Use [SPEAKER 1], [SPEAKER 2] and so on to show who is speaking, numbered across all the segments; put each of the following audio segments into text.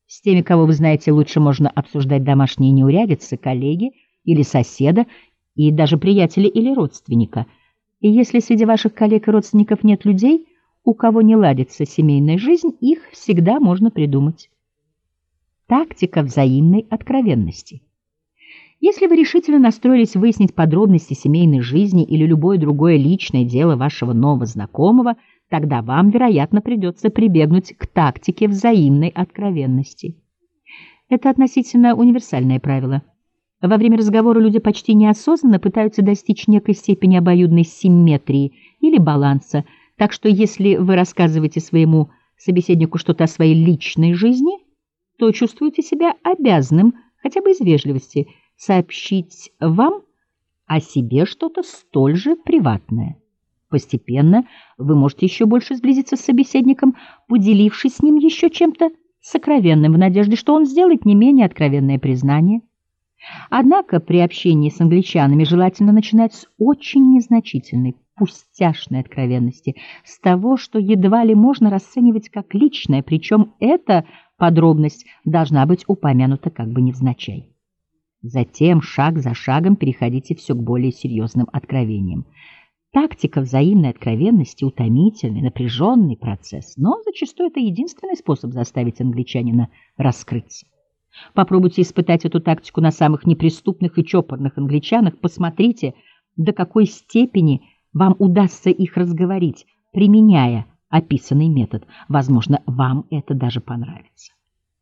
[SPEAKER 1] С теми, кого вы знаете, лучше можно обсуждать домашние неурядицы, коллеги или соседа, и даже приятеля или родственника. И если среди ваших коллег и родственников нет людей, у кого не ладится семейная жизнь, их всегда можно придумать. Тактика взаимной откровенности. Если вы решительно настроились выяснить подробности семейной жизни или любое другое личное дело вашего нового знакомого, тогда вам, вероятно, придется прибегнуть к тактике взаимной откровенности. Это относительно универсальное правило. Во время разговора люди почти неосознанно пытаются достичь некой степени обоюдной симметрии или баланса, так что если вы рассказываете своему собеседнику что-то о своей личной жизни, то чувствуете себя обязанным, хотя бы из вежливости, сообщить вам о себе что-то столь же приватное. Постепенно вы можете еще больше сблизиться с собеседником, поделившись с ним еще чем-то сокровенным, в надежде, что он сделает не менее откровенное признание. Однако при общении с англичанами желательно начинать с очень незначительной, пустяшной откровенности, с того, что едва ли можно расценивать как личное, причем эта подробность должна быть упомянута как бы невзначай. Затем шаг за шагом переходите все к более серьезным откровениям. Тактика взаимной откровенности — утомительный, напряженный процесс, но зачастую это единственный способ заставить англичанина раскрыться. Попробуйте испытать эту тактику на самых неприступных и чопорных англичанах, посмотрите, до какой степени вам удастся их разговорить, применяя описанный метод. Возможно, вам это даже понравится.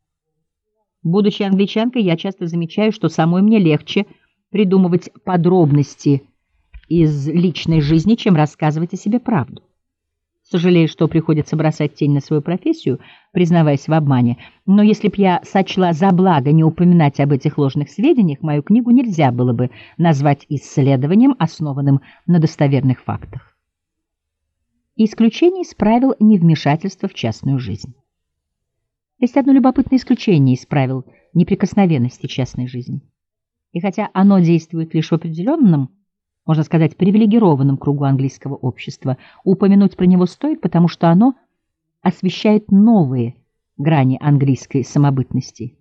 [SPEAKER 1] Будучи англичанкой, я часто замечаю, что самой мне легче придумывать подробности из личной жизни, чем рассказывать о себе правду. Сожалею, что приходится бросать тень на свою профессию, признаваясь в обмане, но если б я сочла за благо не упоминать об этих ложных сведениях, мою книгу нельзя было бы назвать исследованием, основанным на достоверных фактах. Исключение из правил невмешательства в частную жизнь. Есть одно любопытное исключение из правил неприкосновенности частной жизни. И хотя оно действует лишь в определенном, можно сказать, привилегированном кругу английского общества, упомянуть про него стоит, потому что оно освещает новые грани английской самобытности.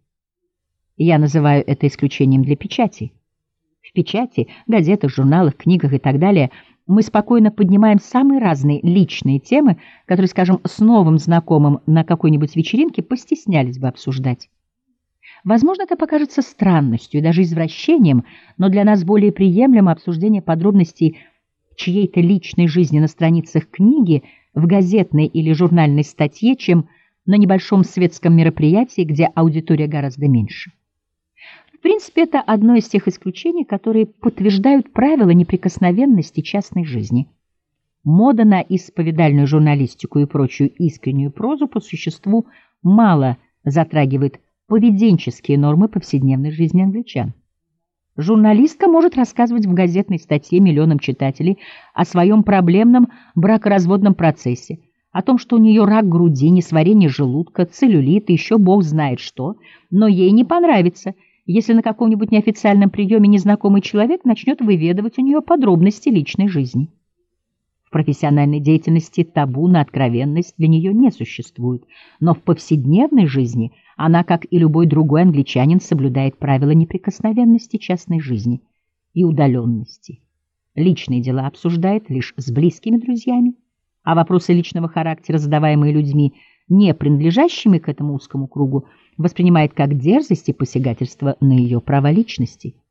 [SPEAKER 1] Я называю это исключением для печати. В печати, газетах, журналах, книгах и так далее мы спокойно поднимаем самые разные личные темы, которые, скажем, с новым знакомым на какой-нибудь вечеринке постеснялись бы обсуждать. Возможно, это покажется странностью и даже извращением, но для нас более приемлемо обсуждение подробностей чьей-то личной жизни на страницах книги, в газетной или журнальной статье, чем на небольшом светском мероприятии, где аудитория гораздо меньше. В принципе, это одно из тех исключений, которые подтверждают правила неприкосновенности частной жизни. Мода на исповедальную журналистику и прочую искреннюю прозу по существу мало затрагивает поведенческие нормы повседневной жизни англичан. Журналистка может рассказывать в газетной статье миллионам читателей о своем проблемном бракоразводном процессе, о том, что у нее рак груди, несварение желудка, целлюлит и еще бог знает что, но ей не понравится, если на каком-нибудь неофициальном приеме незнакомый человек начнет выведывать у нее подробности личной жизни. В профессиональной деятельности табу на откровенность для нее не существует, но в повседневной жизни она, как и любой другой англичанин, соблюдает правила неприкосновенности частной жизни и удаленности. Личные дела обсуждает лишь с близкими друзьями, а вопросы личного характера, задаваемые людьми, не принадлежащими к этому узкому кругу, воспринимает как дерзость и посягательство на ее права личности.